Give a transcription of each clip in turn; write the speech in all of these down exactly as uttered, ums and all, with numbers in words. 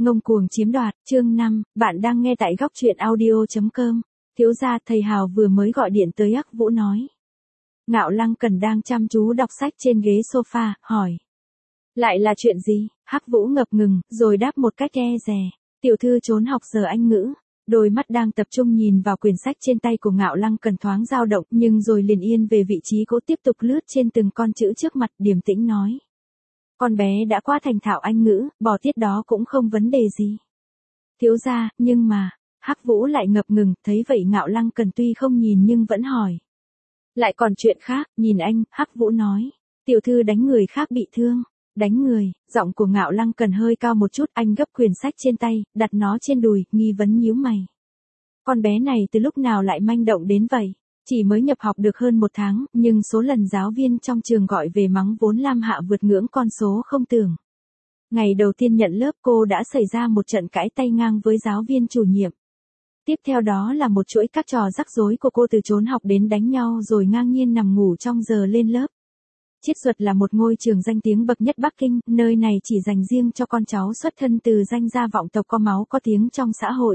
Ngông cuồng chiếm đoạt, chương năm, bạn đang nghe tại góc truyện audio chấm com. Thiếu gia, thầy Hào vừa mới gọi điện tới Hắc Vũ nói. Ngạo Lăng Cần đang chăm chú đọc sách trên ghế sofa, hỏi. Lại là chuyện gì? Hắc Vũ ngập ngừng, rồi đáp một cách e dè. Tiểu thư trốn học giờ Anh ngữ. Đôi mắt đang tập trung nhìn vào quyển sách trên tay của Ngạo Lăng Cần thoáng dao động, nhưng rồi liền yên về vị trí cố tiếp tục lướt trên từng con chữ trước mặt, điềm tĩnh nói. Con bé đã quá thành thạo Anh ngữ, bỏ tiết đó cũng không vấn đề gì. Thiếu gia, nhưng mà, Hắc Vũ lại ngập ngừng, thấy vậy Ngạo Lăng Cần tuy không nhìn nhưng vẫn hỏi. Lại còn chuyện khác, nhìn anh, Hắc Vũ nói. Tiểu thư đánh người khác bị thương. Đánh người, giọng của Ngạo Lăng Cần hơi cao một chút, anh gấp quyển sách trên tay, đặt nó trên đùi, nghi vấn nhíu mày. Con bé này từ lúc nào lại manh động đến vậy? Chỉ mới nhập học được hơn một tháng, nhưng số lần giáo viên trong trường gọi về mắng vốn Lam Hạ vượt ngưỡng con số không tưởng. Ngày đầu tiên nhận lớp cô đã xảy ra một trận cãi tay ngang với giáo viên chủ nhiệm. Tiếp theo đó là một chuỗi các trò rắc rối của cô từ trốn học đến đánh nhau rồi ngang nhiên nằm ngủ trong giờ lên lớp. Chiết Duật là một ngôi trường danh tiếng bậc nhất Bắc Kinh, nơi này chỉ dành riêng cho con cháu xuất thân từ danh gia vọng tộc có máu có tiếng trong xã hội.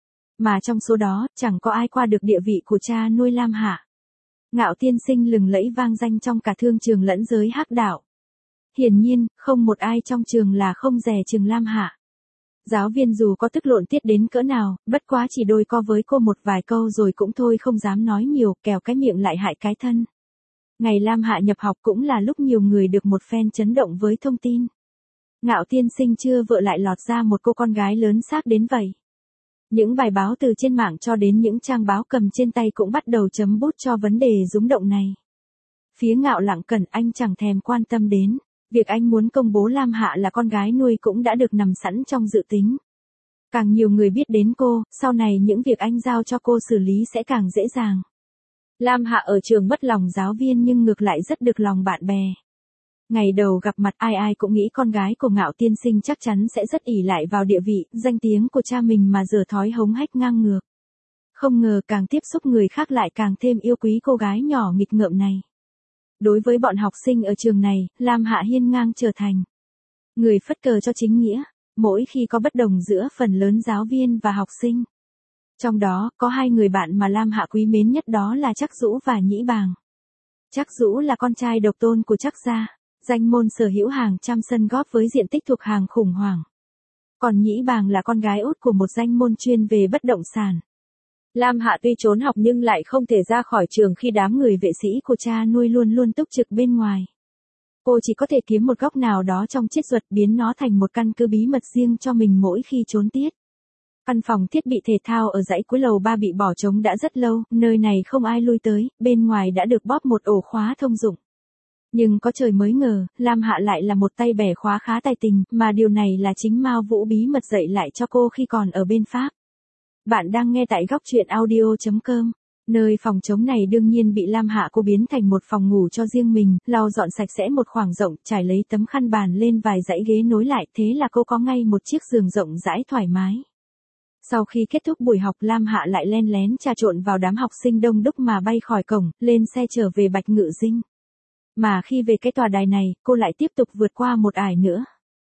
Mà trong số đó, chẳng có ai qua được địa vị của cha nuôi Lam Hạ. Ngạo tiên sinh lừng lẫy vang danh trong cả thương trường lẫn giới hắc đạo. Hiển nhiên, không một ai trong trường là không dè chừng Lam Hạ. Giáo viên dù có tức lộn tiết đến cỡ nào, bất quá chỉ đôi co với cô một vài câu rồi cũng thôi không dám nói nhiều, kẻo cái miệng lại hại cái thân. Ngày Lam Hạ nhập học cũng là lúc nhiều người được một phen chấn động với thông tin. Ngạo tiên sinh chưa vợ lại lọt ra một cô con gái lớn xác đến vậy. Những bài báo từ trên mạng cho đến những trang báo cầm trên tay cũng bắt đầu chấm bút cho vấn đề rúng động này. Phía Ngạo Lăng Cần anh chẳng thèm quan tâm đến. Việc anh muốn công bố Lam Hạ là con gái nuôi cũng đã được nằm sẵn trong dự tính. Càng nhiều người biết đến cô, sau này những việc anh giao cho cô xử lý sẽ càng dễ dàng. Lam Hạ ở trường mất lòng giáo viên nhưng ngược lại rất được lòng bạn bè. Ngày đầu gặp mặt ai ai cũng nghĩ con gái của Ngạo tiên sinh chắc chắn sẽ rất ỷ lại vào địa vị, danh tiếng của cha mình mà giờ thói hống hách ngang ngược. Không ngờ càng tiếp xúc người khác lại càng thêm yêu quý cô gái nhỏ nghịch ngợm này. Đối với bọn học sinh ở trường này, Lam Hạ hiên ngang trở thành người phất cờ cho chính nghĩa, mỗi khi có bất đồng giữa phần lớn giáo viên và học sinh. Trong đó, có hai người bạn mà Lam Hạ quý mến nhất, đó là Trắc Dũ và Nhĩ Bàng. Trắc Dũ là con trai độc tôn của Trắc gia, danh môn sở hữu hàng trăm sân góp với diện tích thuộc hàng khủng hoảng. Còn Nhĩ Bàng là con gái út của một danh môn chuyên về bất động sản. Lam Hạ tuy trốn học nhưng lại không thể ra khỏi trường khi đám người vệ sĩ của cha nuôi luôn luôn túc trực bên ngoài. Cô chỉ có thể kiếm một góc nào đó trong Chiết Duật biến nó thành một căn cứ bí mật riêng cho mình mỗi khi trốn tiết. Căn phòng thiết bị thể thao ở dãy cuối lầu ba bị bỏ trống đã rất lâu, nơi này không ai lui tới, bên ngoài đã được bóp một ổ khóa thông dụng. Nhưng có trời mới ngờ, Lam Hạ lại là một tay bẻ khóa khá tài tình, mà điều này là chính Mao Vũ bí mật dạy lại cho cô khi còn ở bên Pháp. Bạn đang nghe tại góc truyện audio chấm com. Nơi phòng trống này đương nhiên bị Lam Hạ cô biến thành một phòng ngủ cho riêng mình, lau dọn sạch sẽ một khoảng rộng, trải lấy tấm khăn bàn lên vài dãy ghế nối lại, thế là cô có ngay một chiếc giường rộng rãi thoải mái. Sau khi kết thúc buổi học, Lam Hạ lại len lén trà trộn vào đám học sinh đông đúc mà bay khỏi cổng, lên xe trở về Bạch Ngự Dinh. Mà khi về cái tòa đài này, cô lại tiếp tục vượt qua một ải nữa.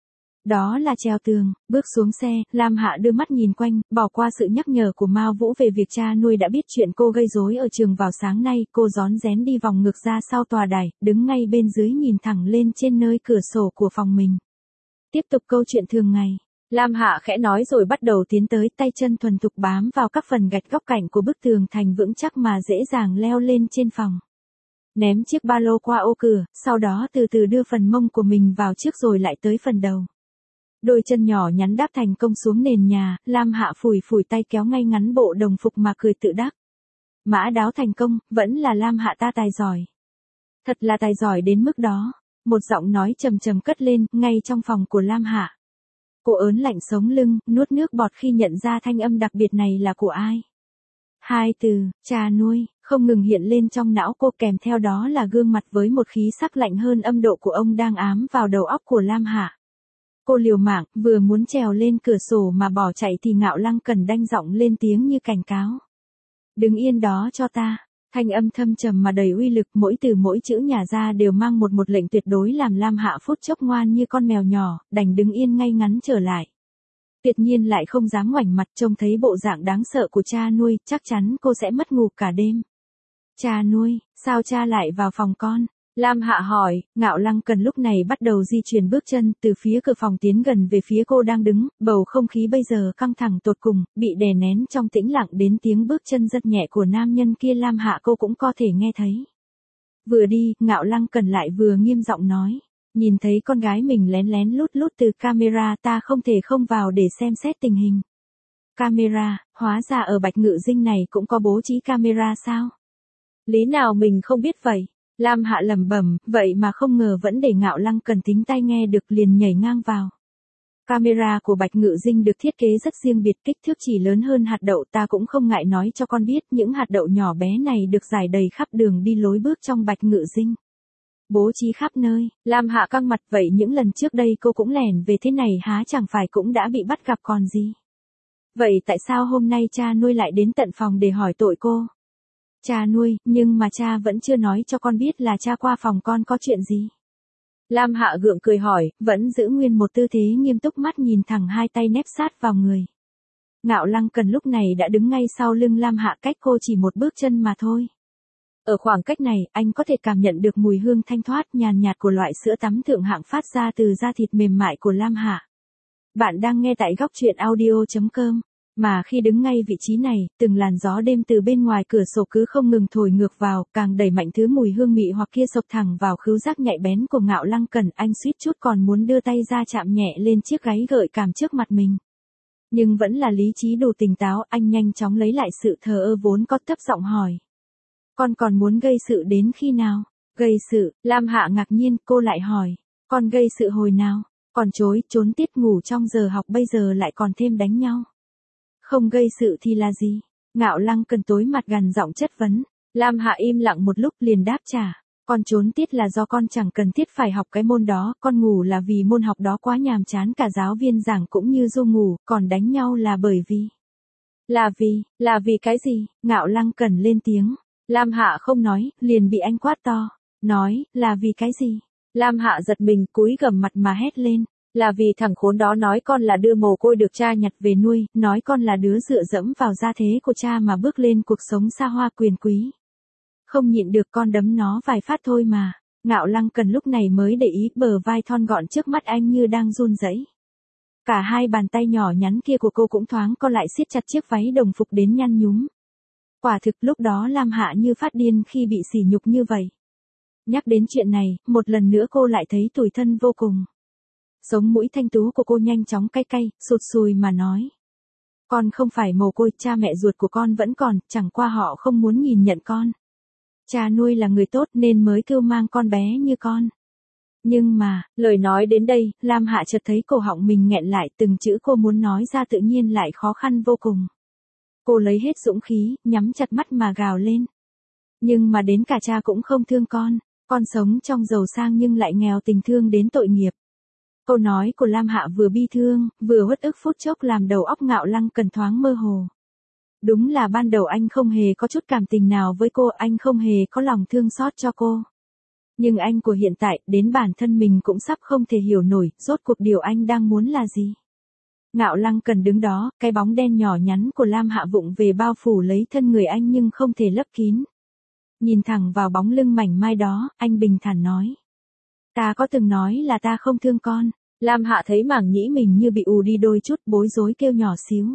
Đó là treo tường. Bước xuống xe, Lam Hạ đưa mắt nhìn quanh, bỏ qua sự nhắc nhở của Mao Vũ về việc cha nuôi đã biết chuyện cô gây rối ở trường vào sáng nay, cô rón rén đi vòng ngược ra sau tòa đài, đứng ngay bên dưới nhìn thẳng lên trên nơi cửa sổ của phòng mình. Tiếp tục câu chuyện thường ngày. Lam Hạ khẽ nói rồi bắt đầu tiến tới, tay chân thuần thục bám vào các phần gạch góc cạnh của bức tường thành vững chắc mà dễ dàng leo lên trên phòng. Ném chiếc ba lô qua ô cửa, sau đó từ từ đưa phần mông của mình vào trước rồi lại tới phần đầu. Đôi chân nhỏ nhắn đáp thành công xuống nền nhà, Lam Hạ phủi phủi tay kéo ngay ngắn bộ đồng phục mà cười tự đắc. Mã đáo thành công, vẫn là Lam Hạ ta tài giỏi. Thật là tài giỏi đến mức đó. Một giọng nói trầm trầm cất lên, ngay trong phòng của Lam Hạ. Cô ớn lạnh sống lưng, nuốt nước bọt khi nhận ra thanh âm đặc biệt này là của ai. Hai từ, cha nuôi, không ngừng hiện lên trong não cô, kèm theo đó là gương mặt với một khí sắc lạnh hơn âm độ của ông đang ám vào đầu óc của Lam Hạ. Cô liều mạng, vừa muốn trèo lên cửa sổ mà bỏ chạy thì Ngạo Lăng Cần đanh giọng lên tiếng như cảnh cáo. Đứng yên đó cho ta. Thanh âm thâm trầm mà đầy uy lực, mỗi từ mỗi chữ nhả ra đều mang một một lệnh tuyệt đối làm Lam Hạ phút chốc ngoan như con mèo nhỏ, đành đứng yên ngay ngắn trở lại. Tuyệt nhiên lại không dám ngoảnh mặt, trông thấy bộ dạng đáng sợ của cha nuôi, chắc chắn cô sẽ mất ngủ cả đêm. Cha nuôi, sao cha lại vào phòng con? Lam Hạ hỏi. Ngạo Lăng Cần lúc này bắt đầu di chuyển bước chân từ phía cửa phòng tiến gần về phía cô đang đứng, bầu không khí bây giờ căng thẳng tột cùng, bị đè nén trong tĩnh lặng đến tiếng bước chân rất nhẹ của nam nhân kia Lam Hạ cô cũng có thể nghe thấy. Vừa đi, Ngạo Lăng Cần lại vừa nghiêm giọng nói. Nhìn thấy con gái mình lén lén lút lút từ camera, ta không thể không vào để xem xét tình hình. Camera, hóa ra ở Bạch Ngự Dinh này cũng có bố trí camera sao? Lý nào mình không biết vậy? Lam Hạ lẩm bẩm, vậy mà không ngờ vẫn để Ngạo Lăng Cần tính tai nghe được, liền nhảy ngang vào. Camera của Bạch Ngự Dinh được thiết kế rất riêng biệt, kích thước chỉ lớn hơn hạt đậu, ta cũng không ngại nói cho con biết, những hạt đậu nhỏ bé này được rải đầy khắp đường đi lối bước trong Bạch Ngự Dinh. Bố trí khắp nơi. Lam Hạ căng mặt, vậy những lần trước đây cô cũng lẻn về thế này há chẳng phải cũng đã bị bắt gặp còn gì. Vậy tại sao hôm nay cha nuôi lại đến tận phòng để hỏi tội cô? Cha nuôi, nhưng mà cha vẫn chưa nói cho con biết là cha qua phòng con có chuyện gì. Lam Hạ gượng cười hỏi, vẫn giữ nguyên một tư thế nghiêm túc, mắt nhìn thẳng, hai tay nép sát vào người. Ngạo Lăng Cần lúc này đã đứng ngay sau lưng Lam Hạ, cách cô chỉ một bước chân mà thôi. Ở khoảng cách này, anh có thể cảm nhận được mùi hương thanh thoát nhàn nhạt của loại sữa tắm thượng hạng phát ra từ da thịt mềm mại của Lam Hạ. Bạn đang nghe tại góc truyện audio chấm com. Mà khi đứng ngay vị trí này, từng làn gió đêm từ bên ngoài cửa sổ cứ không ngừng thổi ngược vào, càng đẩy mạnh thứ mùi hương mị hoặc kia sộc thẳng vào khứu giác nhạy bén của Ngạo Lăng Cần. Anh suýt chút còn muốn đưa tay ra chạm nhẹ lên chiếc gáy gợi cảm trước mặt mình. Nhưng vẫn là lý trí đủ tỉnh táo, anh nhanh chóng lấy lại sự thờ ơ vốn có, thấp giọng hỏi. Con còn muốn gây sự đến khi nào? Gây sự? Lam Hạ ngạc nhiên, cô lại hỏi. Con gây sự hồi nào? Còn chối, trốn tiết ngủ trong giờ học, bây giờ lại còn thêm đánh nhau. Không gây sự thì là gì? Ngạo Lăng Cần tối mặt gằn giọng chất vấn. Lam Hạ im lặng một lúc liền đáp trả. Con trốn tiết là do con chẳng cần thiết phải học cái môn đó, con ngủ là vì môn học đó quá nhàm chán, cả giáo viên giảng cũng như ru ngủ, còn đánh nhau là bởi vì. Là vì, là vì cái gì? Ngạo Lăng Cần lên tiếng. Lam Hạ không nói, liền bị anh quát to. Nói, là vì cái gì? Lam Hạ giật mình, cúi gằm mặt mà hét lên. Là vì thằng khốn đó nói con là đứa mồ côi được cha nhặt về nuôi, nói con là đứa dựa dẫm vào gia thế của cha mà bước lên cuộc sống xa hoa quyền quý. Không nhịn được con đấm nó vài phát thôi mà. Ngạo Lăng Cần lúc này mới để ý, bờ vai thon gọn trước mắt anh như đang run rẩy. Cả hai bàn tay nhỏ nhắn kia của cô cũng thoáng co lại siết chặt chiếc váy đồng phục đến nhăn nhúm. Quả thực lúc đó Lam Hạ như phát điên khi bị sỉ nhục như vậy. Nhắc đến chuyện này, một lần nữa cô lại thấy tủi thân vô cùng. Sống mũi thanh tú của cô nhanh chóng cay cay, sụt sùi mà nói. Con không phải mồ côi, cha mẹ ruột của con vẫn còn, chẳng qua họ không muốn nhìn nhận con. Cha nuôi là người tốt nên mới cưu mang con bé như con. Nhưng mà, lời nói đến đây, Lam Hạ chợt thấy cổ họng mình nghẹn lại, từng chữ cô muốn nói ra tự nhiên lại khó khăn vô cùng. Cô lấy hết dũng khí, nhắm chặt mắt mà gào lên. Nhưng mà đến cả cha cũng không thương con, con sống trong giàu sang nhưng lại nghèo tình thương đến tội nghiệp. Câu nói của Lam Hạ vừa bi thương, vừa uất ức phút chốc làm đầu óc Ngạo Lăng Cần thoáng mơ hồ. Đúng là ban đầu anh không hề có chút cảm tình nào với cô, anh không hề có lòng thương xót cho cô. Nhưng anh của hiện tại, đến bản thân mình cũng sắp không thể hiểu nổi, rốt cuộc điều anh đang muốn là gì. Ngạo Lăng Cần đứng đó, cái bóng đen nhỏ nhắn của Lam Hạ vụng về bao phủ lấy thân người anh nhưng không thể lấp kín. Nhìn thẳng vào bóng lưng mảnh mai đó, anh bình thản nói. Ta có từng nói là ta không thương con. Lam Hạ thấy mảng nhĩ mình như bị ù đi đôi chút, bối rối kêu nhỏ xíu.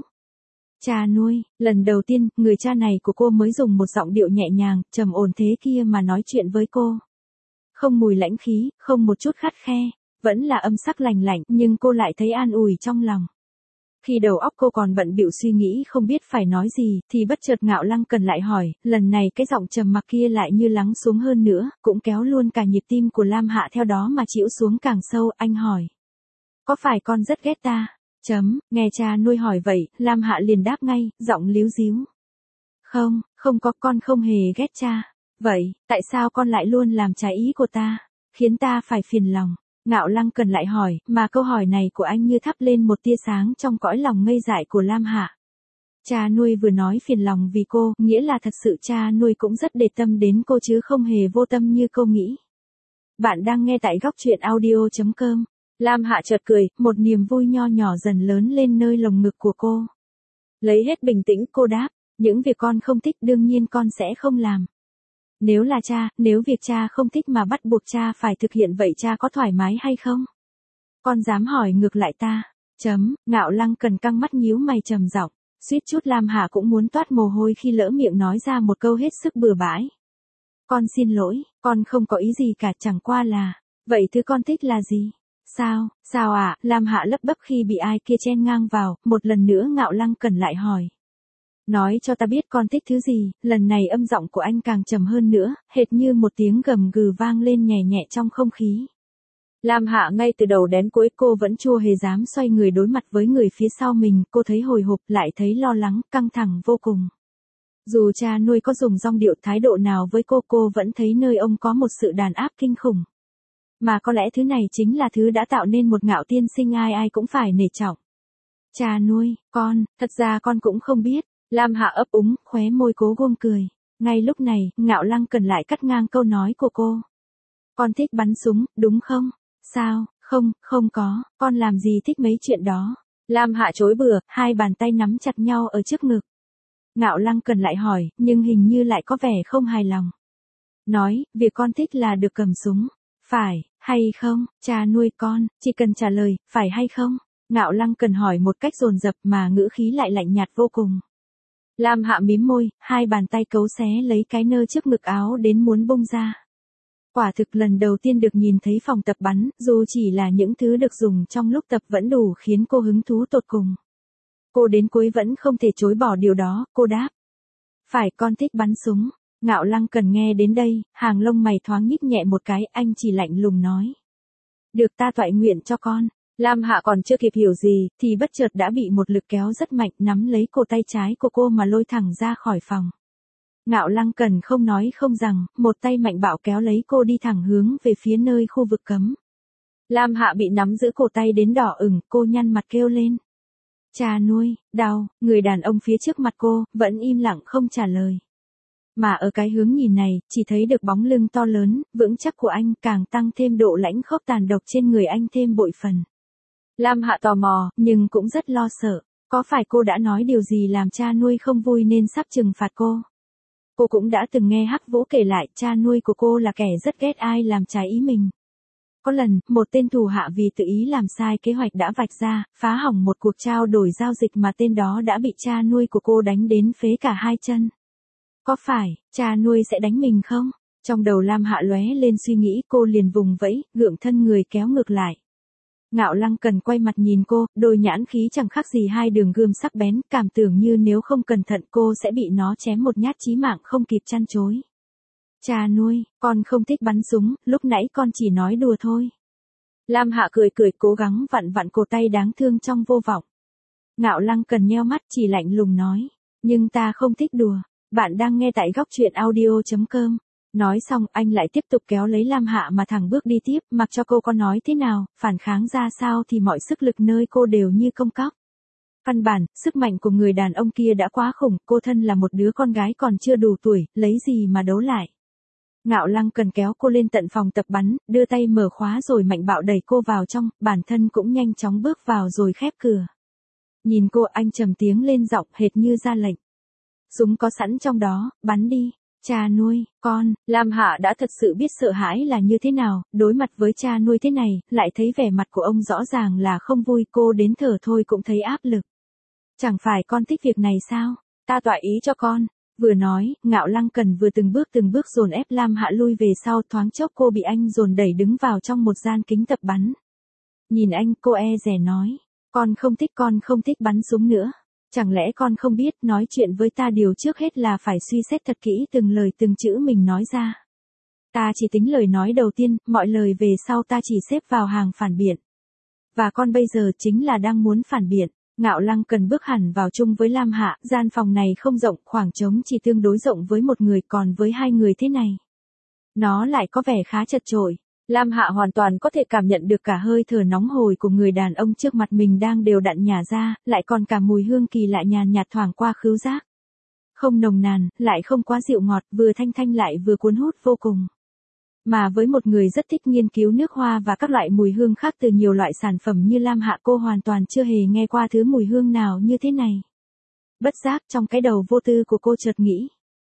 Cha nuôi, lần đầu tiên, người cha này của cô mới dùng một giọng điệu nhẹ nhàng, trầm ổn thế kia mà nói chuyện với cô. Không mùi lãnh khí, không một chút khắt khe, vẫn là âm sắc lành lạnh, nhưng cô lại thấy an ủi trong lòng. Khi đầu óc cô còn bận bịu suy nghĩ không biết phải nói gì, thì bất chợt Ngạo Lăng Cần lại hỏi, lần này cái giọng trầm mặc kia lại như lắng xuống hơn nữa, cũng kéo luôn cả nhịp tim của Lam Hạ theo đó mà chịu xuống càng sâu, anh hỏi. Có phải con rất ghét ta? Chấm, nghe cha nuôi hỏi vậy, Lam Hạ liền đáp ngay, giọng líu díu. Không, không có, con không hề ghét cha. Vậy, tại sao con lại luôn làm trái ý của ta, khiến ta phải phiền lòng? Ngạo Lăng Cần lại hỏi, mà câu hỏi này của anh như thắp lên một tia sáng trong cõi lòng ngây dại của Lam Hạ. Cha nuôi vừa nói phiền lòng vì cô, nghĩa là thật sự cha nuôi cũng rất để tâm đến cô chứ không hề vô tâm như cô nghĩ. Bạn đang nghe tại góc truyện audio chấm com. Lam Hạ chợt cười, một niềm vui nho nhỏ dần lớn lên nơi lồng ngực của cô. Lấy hết bình tĩnh cô đáp, những việc con không thích đương nhiên con sẽ không làm. Nếu là cha, nếu việc cha không thích mà bắt buộc cha phải thực hiện vậy cha có thoải mái hay không? Con dám hỏi ngược lại ta. Chấm, Ngạo Lăng Cần căng mắt nhíu mày trầm giọng, suýt chút Lam Hạ cũng muốn toát mồ hôi khi lỡ miệng nói ra một câu hết sức bừa bãi. Con xin lỗi, con không có ý gì cả, chẳng qua là, vậy thứ con thích là gì? Sao, sao ạ? À? Lam Hạ lấp bấp khi bị ai kia chen ngang vào, một lần nữa Ngạo Lăng Cần lại hỏi. Nói cho ta biết con thích thứ gì, lần này âm giọng của anh càng trầm hơn nữa, hệt như một tiếng gầm gừ vang lên nhẹ nhẹ trong không khí. Lam Hạ ngay từ đầu đến cuối cô vẫn chưa hề dám xoay người đối mặt với người phía sau mình, cô thấy hồi hộp lại thấy lo lắng, căng thẳng vô cùng. Dù cha nuôi có dùng giọng điệu thái độ nào với cô, cô vẫn thấy nơi ông có một sự đàn áp kinh khủng. Mà có lẽ thứ này chính là thứ đã tạo nên một Ngạo tiên sinh ai ai cũng phải nể trọng. Cha nuôi, con, thật ra con cũng không biết. Lam Hạ ấp úng, khóe môi cố gượng cười. Ngay lúc này, Ngạo Lăng Cần lại cắt ngang câu nói của cô. Con thích bắn súng, đúng không? Sao, không, không có, con làm gì thích mấy chuyện đó. Lam Hạ chối bừa, hai bàn tay nắm chặt nhau ở trước ngực. Ngạo Lăng Cần lại hỏi, nhưng hình như lại có vẻ không hài lòng. Nói, việc con thích là được cầm súng. Phải, hay không, cha nuôi con, chỉ cần trả lời, phải hay không? Ngạo Lăng Cần hỏi một cách dồn dập mà ngữ khí lại lạnh nhạt vô cùng. Lam Hạ mím môi, hai bàn tay cấu xé lấy cái nơ trước ngực áo đến muốn bung ra. Quả thực lần đầu tiên được nhìn thấy phòng tập bắn, dù chỉ là những thứ được dùng trong lúc tập vẫn đủ khiến cô hứng thú tột cùng. Cô đến cuối vẫn không thể chối bỏ điều đó, cô đáp. Phải, con thích bắn súng. Ngạo Lăng Cần nghe đến đây, hàng lông mày thoáng nhích nhẹ một cái, anh chỉ lạnh lùng nói. Được, ta toại nguyện cho con. Lam Hạ còn chưa kịp hiểu gì, thì bất chợt đã bị một lực kéo rất mạnh nắm lấy cổ tay trái của cô mà lôi thẳng ra khỏi phòng. Ngạo Lăng Cần không nói không rằng, một tay mạnh bạo kéo lấy cô đi thẳng hướng về phía nơi khu vực cấm. Lam Hạ bị nắm giữ cổ tay đến đỏ ửng, cô nhăn mặt kêu lên. Cha nuôi, đau, người đàn ông phía trước mặt cô, vẫn im lặng không trả lời. Mà ở cái hướng nhìn này, chỉ thấy được bóng lưng to lớn, vững chắc của anh càng tăng thêm độ lãnh khốc tàn độc trên người anh thêm bội phần. Lam Hạ tò mò, nhưng cũng rất lo sợ. Có phải cô đã nói điều gì làm cha nuôi không vui nên sắp trừng phạt cô? Cô cũng đã từng nghe Hắc Vũ kể lại cha nuôi của cô là kẻ rất ghét ai làm trái ý mình. Có lần, một tên thủ hạ vì tự ý làm sai kế hoạch đã vạch ra, phá hỏng một cuộc trao đổi giao dịch mà tên đó đã bị cha nuôi của cô đánh đến phế cả hai chân. Có phải, cha nuôi sẽ đánh mình không? Trong đầu Lam Hạ lóe lên suy nghĩ, cô liền vùng vẫy, gượng thân người kéo ngược lại. Ngạo Lăng Cần quay mặt nhìn cô, đôi nhãn khí chẳng khác gì hai đường gươm sắc bén, cảm tưởng như nếu không cẩn thận cô sẽ bị nó chém một nhát chí mạng không kịp chăn chối. Cha nuôi, con không thích bắn súng, lúc nãy con chỉ nói đùa thôi. Lam Hạ cười cười cố gắng vặn vặn cổ tay đáng thương trong vô vọng. Ngạo Lăng Cần nheo mắt chỉ lạnh lùng nói, nhưng ta không thích đùa. Bạn đang nghe tại góc truyện audio chấm com. Nói xong anh lại tiếp tục kéo lấy Lam Hạ mà thẳng bước đi tiếp, mặc cho cô có nói thế nào, phản kháng ra sao thì mọi sức lực nơi cô đều như công cóc. Căn bản, sức mạnh của người đàn ông kia đã quá khủng, cô thân là một đứa con gái còn chưa đủ tuổi, lấy gì mà đấu lại. Ngạo Lăng Cần kéo cô lên tận phòng tập bắn, đưa tay mở khóa rồi mạnh bạo đẩy cô vào trong, bản thân cũng nhanh chóng bước vào rồi khép cửa. Nhìn cô anh trầm tiếng lên giọng hệt như ra lệnh. Súng có sẵn trong đó, bắn đi. Cha nuôi, con, Lam Hạ đã thật sự biết sợ hãi là như thế nào, đối mặt với cha nuôi thế này, lại thấy vẻ mặt của ông rõ ràng là không vui, cô đến thở thôi cũng thấy áp lực. Chẳng phải con thích việc này sao, ta tọa ý cho con. Vừa nói, Ngạo Lăng Cần vừa từng bước từng bước dồn ép Lam Hạ lui về sau, thoáng chốc cô bị anh dồn đẩy đứng vào trong một gian kính tập bắn. Nhìn anh, cô e dè nói, con không thích con không thích bắn súng nữa. Chẳng lẽ con không biết nói chuyện với ta điều trước hết là phải suy xét thật kỹ từng lời từng chữ mình nói ra. Ta chỉ tính lời nói đầu tiên, mọi lời về sau ta chỉ xếp vào hàng phản biện. Và con bây giờ chính là đang muốn phản biện. Ngạo Lăng Cần bước hẳn vào chung với Lam Hạ, gian phòng này không rộng, khoảng trống chỉ tương đối rộng với một người, còn với hai người thế này. Nó lại có vẻ khá chật chội. Lam Hạ hoàn toàn có thể cảm nhận được cả hơi thở nóng hổi của người đàn ông trước mặt mình đang đều đặn nhả ra, lại còn cả mùi hương kỳ lạ nhàn nhạt thoảng qua khứu giác. Không nồng nàn, lại không quá dịu ngọt, vừa thanh thanh lại vừa cuốn hút vô cùng. Mà với một người rất thích nghiên cứu nước hoa và các loại mùi hương khác từ nhiều loại sản phẩm như Lam Hạ, cô hoàn toàn chưa hề nghe qua thứ mùi hương nào như thế này. Bất giác trong cái đầu vô tư của cô chợt nghĩ.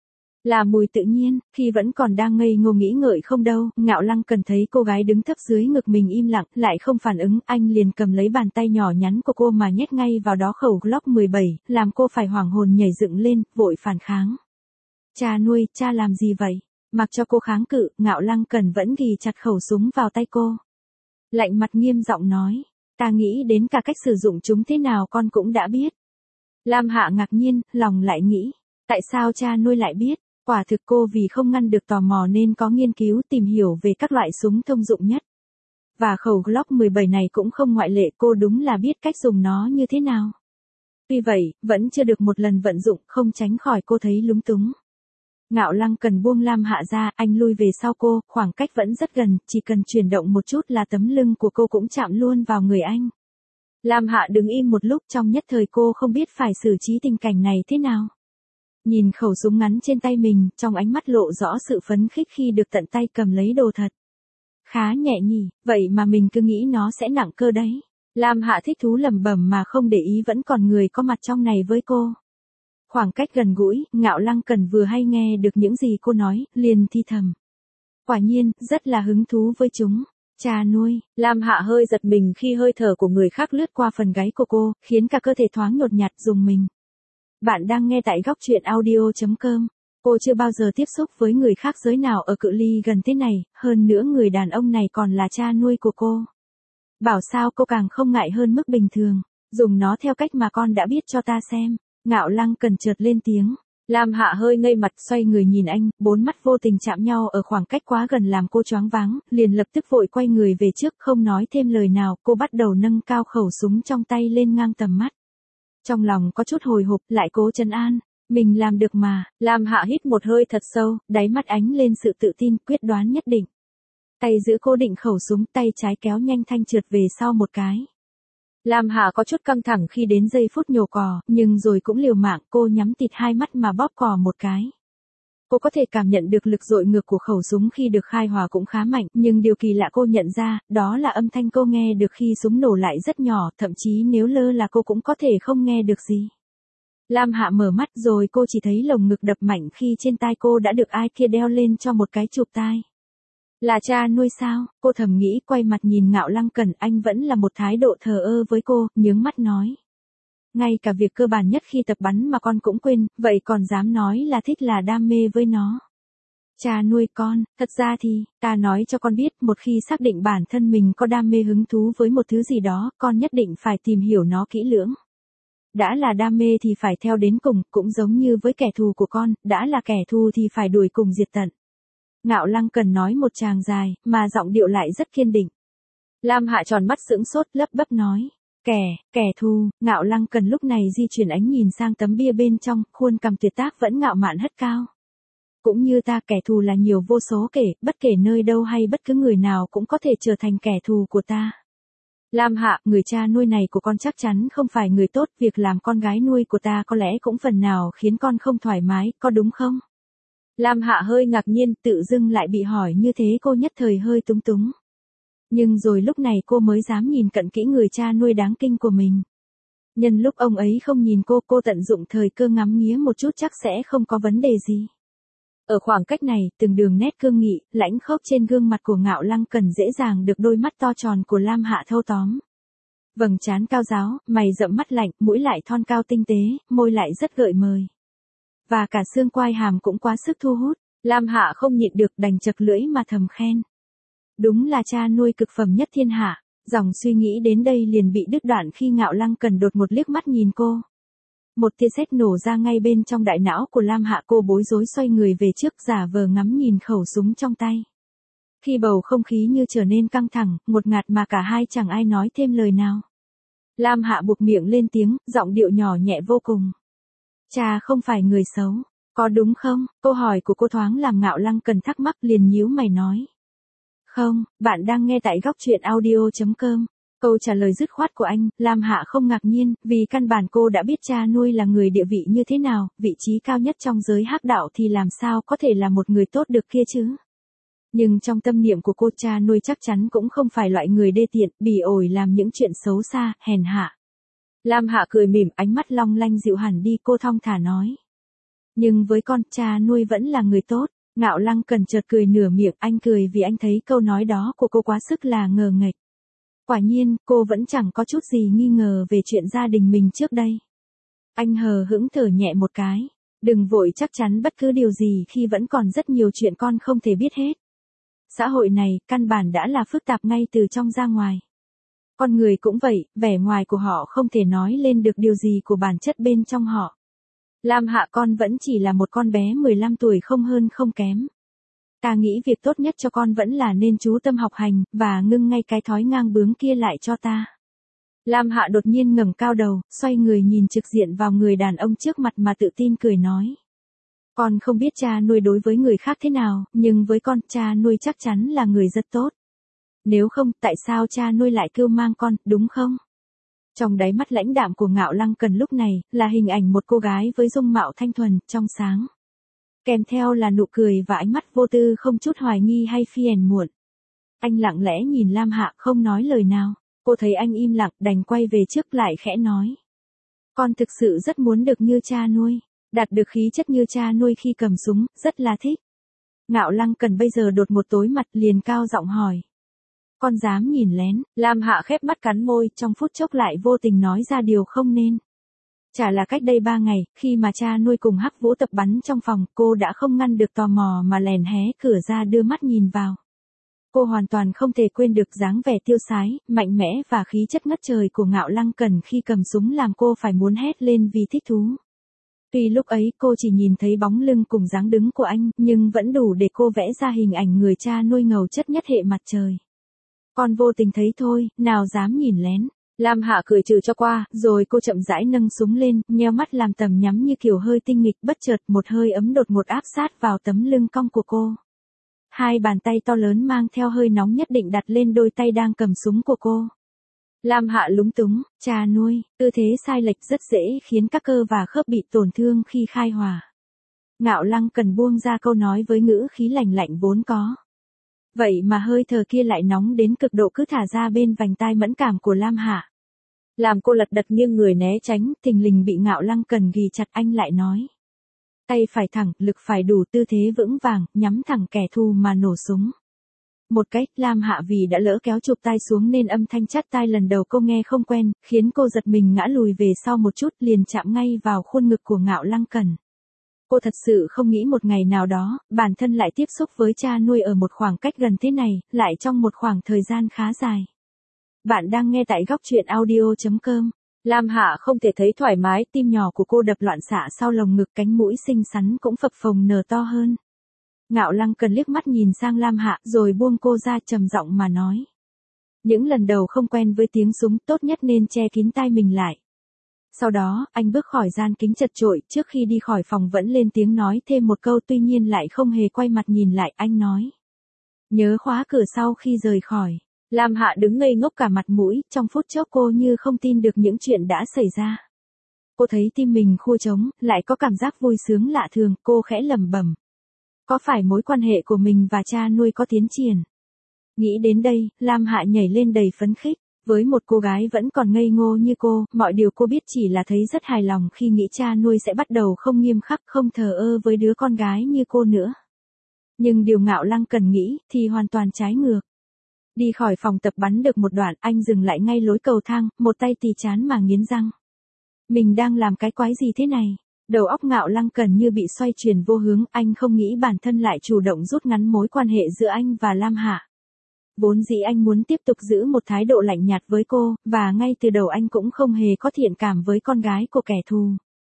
Là mùi tự nhiên, khi vẫn còn đang ngây ngô nghĩ ngợi không đâu, Ngạo Lăng Cần thấy cô gái đứng thấp dưới ngực mình im lặng, lại không phản ứng, anh liền cầm lấy bàn tay nhỏ nhắn của cô mà nhét ngay vào đó khẩu Glock mười bảy, làm cô phải hoảng hồn nhảy dựng lên, vội phản kháng. Cha nuôi, cha làm gì vậy? Mặc cho cô kháng cự, Ngạo Lăng Cần vẫn ghì chặt khẩu súng vào tay cô. Lạnh mặt nghiêm giọng nói, ta nghĩ đến cả cách sử dụng chúng thế nào con cũng đã biết. Lam Hạ ngạc nhiên, lòng lại nghĩ, tại sao cha nuôi lại biết? Quả thực cô vì không ngăn được tò mò nên có nghiên cứu tìm hiểu về các loại súng thông dụng nhất. Và khẩu Glock mười bảy này cũng không ngoại lệ, cô đúng là biết cách dùng nó như thế nào. Tuy vậy, vẫn chưa được một lần vận dụng, không tránh khỏi cô thấy lúng túng. Ngạo Lăng Cần buông Lam Hạ ra, anh lui về sau cô, khoảng cách vẫn rất gần, chỉ cần chuyển động một chút là tấm lưng của cô cũng chạm luôn vào người anh. Lam Hạ đứng im một lúc, trong nhất thời cô không biết phải xử trí tình cảnh này thế nào. Nhìn khẩu súng ngắn trên tay mình, trong ánh mắt lộ rõ sự phấn khích khi được tận tay cầm lấy đồ thật. Khá nhẹ nhỉ, vậy mà mình cứ nghĩ nó sẽ nặng cơ đấy. Lam Hạ thích thú lẩm bẩm mà không để ý vẫn còn người có mặt trong này với cô. Khoảng cách gần gũi, Ngạo Lăng Cần vừa hay nghe được những gì cô nói, liền thi thầm. Quả nhiên, rất là hứng thú với chúng. Cha nuôi, Lam Hạ hơi giật mình khi hơi thở của người khác lướt qua phần gáy của cô, khiến cả cơ thể thoáng nhột nhạt rùng mình. Bạn đang nghe tại góc truyện audio chấm com. Cô chưa bao giờ tiếp xúc với người khác giới nào ở cự ly gần thế này, hơn nữa người đàn ông này còn là cha nuôi của cô. Bảo sao cô càng không ngại hơn mức bình thường, dùng nó theo cách mà con đã biết cho ta xem. Ngạo Lăng Cần chợt lên tiếng. Lam Hạ hơi ngây mặt xoay người nhìn anh, bốn mắt vô tình chạm nhau ở khoảng cách quá gần làm cô choáng váng, liền lập tức vội quay người về trước không nói thêm lời nào, cô bắt đầu nâng cao khẩu súng trong tay lên ngang tầm mắt. Trong lòng có chút hồi hộp, lại cố trấn an, mình làm được mà. Lam Hạ hít một hơi thật sâu, đáy mắt ánh lên sự tự tin, quyết đoán nhất định. Tay giữ cố định khẩu súng, tay trái kéo nhanh thanh trượt về sau một cái. Lam Hạ có chút căng thẳng khi đến giây phút nhổ cò, nhưng rồi cũng liều mạng, cô nhắm tịt hai mắt mà bóp cò một cái. Cô có thể cảm nhận được lực dội ngược của khẩu súng khi được khai hỏa cũng khá mạnh, nhưng điều kỳ lạ cô nhận ra, đó là âm thanh cô nghe được khi súng nổ lại rất nhỏ, thậm chí nếu lơ là cô cũng có thể không nghe được gì. Lam Hạ mở mắt rồi cô chỉ thấy lồng ngực đập mạnh khi trên tai cô đã được ai kia đeo lên cho một cái chụp tai. Là cha nuôi sao, cô thầm nghĩ quay mặt nhìn Ngạo Lăng Cần, anh vẫn là một thái độ thờ ơ với cô, nhướng mắt nói. Ngay cả việc cơ bản nhất khi tập bắn mà con cũng quên, vậy còn dám nói là thích là đam mê với nó. Cha nuôi con, thật ra thì, ta nói cho con biết, một khi xác định bản thân mình có đam mê hứng thú với một thứ gì đó, con nhất định phải tìm hiểu nó kỹ lưỡng. Đã là đam mê thì phải theo đến cùng, cũng giống như với kẻ thù của con, đã là kẻ thù thì phải đuổi cùng diệt tận. Ngạo Lăng Cần nói một tràng dài, mà giọng điệu lại rất kiên định. Lam Hạ tròn mắt sững sốt, lấp bấp nói. Kẻ, kẻ thù. Ngạo Lăng Cần lúc này di chuyển ánh nhìn sang tấm bia bên trong, khuôn cằm tuyệt tác vẫn ngạo mạn hất cao. Cũng như ta, kẻ thù là nhiều vô số kể, bất kể nơi đâu hay bất cứ người nào cũng có thể trở thành kẻ thù của ta. Lam Hạ, người cha nuôi này của con chắc chắn không phải người tốt, việc làm con gái nuôi của ta có lẽ cũng phần nào khiến con không thoải mái, có đúng không? Lam Hạ hơi ngạc nhiên, tự dưng lại bị hỏi như thế cô nhất thời hơi túng túng. Nhưng rồi lúc này cô mới dám nhìn cận kỹ người cha nuôi đáng kinh của mình. Nhân lúc ông ấy không nhìn cô, cô tận dụng thời cơ ngắm nghía một chút chắc sẽ không có vấn đề gì. Ở khoảng cách này, từng đường nét cương nghị, lãnh khốc trên gương mặt của Ngạo Lăng Cần dễ dàng được đôi mắt to tròn của Lam Hạ thâu tóm. Vầng trán cao ráo, mày rậm mắt lạnh, mũi lại thon cao tinh tế, môi lại rất gợi mời. Và cả xương quai hàm cũng quá sức thu hút, Lam Hạ không nhịn được đành chật lưỡi mà thầm khen. Đúng là cha nuôi cực phẩm nhất thiên hạ, dòng suy nghĩ đến đây liền bị đứt đoạn khi Ngạo Lăng Cần đột một liếc mắt nhìn cô. Một tia sét nổ ra ngay bên trong đại não của Lam Hạ, cô bối rối xoay người về trước giả vờ ngắm nhìn khẩu súng trong tay. Khi bầu không khí như trở nên căng thẳng, ngột ngạt mà cả hai chẳng ai nói thêm lời nào. Lam Hạ buộc miệng lên tiếng, giọng điệu nhỏ nhẹ vô cùng. Cha không phải người xấu, có đúng không? Câu hỏi của cô thoáng làm Ngạo Lăng Cần thắc mắc liền nhíu mày nói. Không, bạn đang nghe tại góc truyện audio chấm com. Câu trả lời dứt khoát của anh, Lam Hạ không ngạc nhiên, vì căn bản cô đã biết cha nuôi là người địa vị như thế nào, vị trí cao nhất trong giới hắc đạo thì làm sao có thể là một người tốt được kia chứ. Nhưng trong tâm niệm của cô, cha nuôi chắc chắn cũng không phải loại người đê tiện, bỉ ổi làm những chuyện xấu xa, hèn hạ. Lam Hạ cười mỉm, ánh mắt long lanh dịu hẳn đi, cô thong thả nói. Nhưng với con, cha nuôi vẫn là người tốt. Ngạo Lăng Cần chợt cười nửa miệng, anh cười vì anh thấy câu nói đó của cô quá sức là ngờ nghệch. Quả nhiên, cô vẫn chẳng có chút gì nghi ngờ về chuyện gia đình mình trước đây. Anh hờ hững thở nhẹ một cái. Đừng vội chắc chắn bất cứ điều gì khi vẫn còn rất nhiều chuyện con không thể biết hết. Xã hội này, căn bản đã là phức tạp ngay từ trong ra ngoài. Con người cũng vậy, vẻ ngoài của họ không thể nói lên được điều gì của bản chất bên trong họ. Lam Hạ, con vẫn chỉ là một con bé mười lăm tuổi, không hơn không kém. Ta nghĩ việc tốt nhất cho con vẫn là nên chú tâm học hành, và ngưng ngay cái thói ngang bướng kia lại cho ta. Lam Hạ đột nhiên ngẩng cao đầu, xoay người nhìn trực diện vào người đàn ông trước mặt mà tự tin cười nói. Con không biết cha nuôi đối với người khác thế nào, nhưng với con, cha nuôi chắc chắn là người rất tốt. Nếu không, tại sao cha nuôi lại cưu mang con, đúng không? Trong đáy mắt lãnh đạm của Ngạo Lăng Cần lúc này, là hình ảnh một cô gái với dung mạo thanh thuần, trong sáng. Kèm theo là nụ cười và ánh mắt vô tư không chút hoài nghi hay phiền muộn. Anh lặng lẽ nhìn Lam Hạ không nói lời nào. Cô thấy anh im lặng, đành quay về trước lại khẽ nói. Con thực sự rất muốn được như cha nuôi. Đạt được khí chất như cha nuôi khi cầm súng, rất là thích. Ngạo Lăng Cần bây giờ đột một tối mặt, liền cao giọng hỏi. Con dám nhìn lén? Lam Hạ khép mắt cắn môi, trong phút chốc lại vô tình nói ra điều không nên. Chả là cách đây ba ngày, khi mà cha nuôi cùng Hắc Vũ tập bắn trong phòng, cô đã không ngăn được tò mò mà lèn hé cửa ra đưa mắt nhìn vào. Cô hoàn toàn không thể quên được dáng vẻ tiêu sái, mạnh mẽ và khí chất ngất trời của Ngạo Lăng Cần khi cầm súng làm cô phải muốn hét lên vì thích thú. Tuy lúc ấy cô chỉ nhìn thấy bóng lưng cùng dáng đứng của anh, nhưng vẫn đủ để cô vẽ ra hình ảnh người cha nuôi ngầu chất nhất hệ mặt trời. Con vô tình thấy thôi, nào dám nhìn lén. Lam Hạ cười trừ cho qua, rồi cô chậm rãi nâng súng lên, nheo mắt làm tầm nhắm như kiểu hơi tinh nghịch, bất chợt một hơi ấm đột ngột áp sát vào tấm lưng cong của cô. Hai bàn tay to lớn mang theo hơi nóng nhất định đặt lên đôi tay đang cầm súng của cô. Lam Hạ lúng túng, cha nuôi, tư thế sai lệch rất dễ khiến các cơ và khớp bị tổn thương khi khai hỏa. Ngạo Lăng Cần buông ra câu nói với ngữ khí lạnh lạnh vốn có. Vậy mà hơi thở kia lại nóng đến cực độ cứ thả ra bên vành tai mẫn cảm của Lam Hạ. Làm cô lật đật nghiêng người né tránh, thình lình bị Ngạo Lăng Cần ghì chặt. Anh lại nói. Tay phải thẳng, lực phải đủ, tư thế vững vàng, nhắm thẳng kẻ thù mà nổ súng. Một cách, Lam Hạ vì đã lỡ kéo chụp tay xuống nên âm thanh chát tai lần đầu cô nghe không quen, khiến cô giật mình ngã lùi về sau một chút, liền chạm ngay vào khuôn ngực của Ngạo Lăng Cần. Cô thật sự không nghĩ một ngày nào đó, bản thân lại tiếp xúc với cha nuôi ở một khoảng cách gần thế này, lại trong một khoảng thời gian khá dài. Bạn đang nghe tại góc truyện audio chấm com. Lam Hạ không thể thấy thoải mái, tim nhỏ của cô đập loạn xạ sau lồng ngực, cánh mũi xinh xắn cũng phập phồng nở to hơn. Ngạo Lăng Cần liếc mắt nhìn sang Lam Hạ rồi buông cô ra, trầm giọng mà nói. Những lần đầu không quen với tiếng súng, tốt nhất nên che kín tai mình lại. Sau đó, anh bước khỏi gian kính chật chội, trước khi đi khỏi phòng vẫn lên tiếng nói thêm một câu, tuy nhiên lại không hề quay mặt nhìn lại. Anh nói. Nhớ khóa cửa sau khi rời khỏi. Lam Hạ đứng ngây ngốc cả mặt mũi, trong phút chốc cô như không tin được những chuyện đã xảy ra. Cô thấy tim mình khua trống, lại có cảm giác vui sướng lạ thường, cô khẽ lẩm bẩm. Có phải mối quan hệ của mình và cha nuôi có tiến triển? Nghĩ đến đây, Lam Hạ nhảy lên đầy phấn khích. Với một cô gái vẫn còn ngây ngô như cô, mọi điều cô biết chỉ là thấy rất hài lòng khi nghĩ cha nuôi sẽ bắt đầu không nghiêm khắc, không thờ ơ với đứa con gái như cô nữa. Nhưng điều Ngạo Lăng Cần nghĩ thì hoàn toàn trái ngược. Đi khỏi phòng tập bắn được một đoạn, anh dừng lại ngay lối cầu thang, một tay tì trán mà nghiến răng. Mình đang làm cái quái gì thế này? Đầu óc Ngạo Lăng Cần như bị xoay chuyển vô hướng, anh không nghĩ bản thân lại chủ động rút ngắn mối quan hệ giữa anh và Lam Hạ. Vốn dĩ anh muốn tiếp tục giữ một thái độ lạnh nhạt với cô, và ngay từ đầu anh cũng không hề có thiện cảm với con gái của kẻ thù.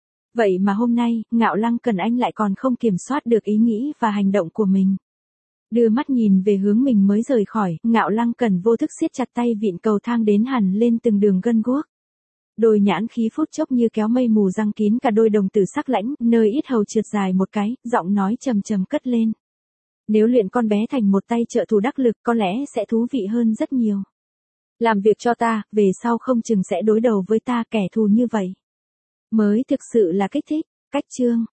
Vậy mà hôm nay, Ngạo Lăng Cần anh lại còn không kiểm soát được ý nghĩ và hành động của mình. Đưa mắt nhìn về hướng mình mới rời khỏi, Ngạo Lăng Cần vô thức siết chặt tay vịn cầu thang đến hẳn lên từng đường gân guốc. Đôi nhãn khí phút chốc như kéo mây mù răng kín cả đôi đồng tử sắc lãnh, nơi ít hầu trượt dài một cái, giọng nói trầm trầm cất lên. Nếu luyện con bé thành một tay trợ thủ đắc lực có lẽ sẽ thú vị hơn rất nhiều. Làm việc cho ta, về sau không chừng sẽ đối đầu với ta, kẻ thù như vậy. Mới thực sự là kích thích. Cách chương.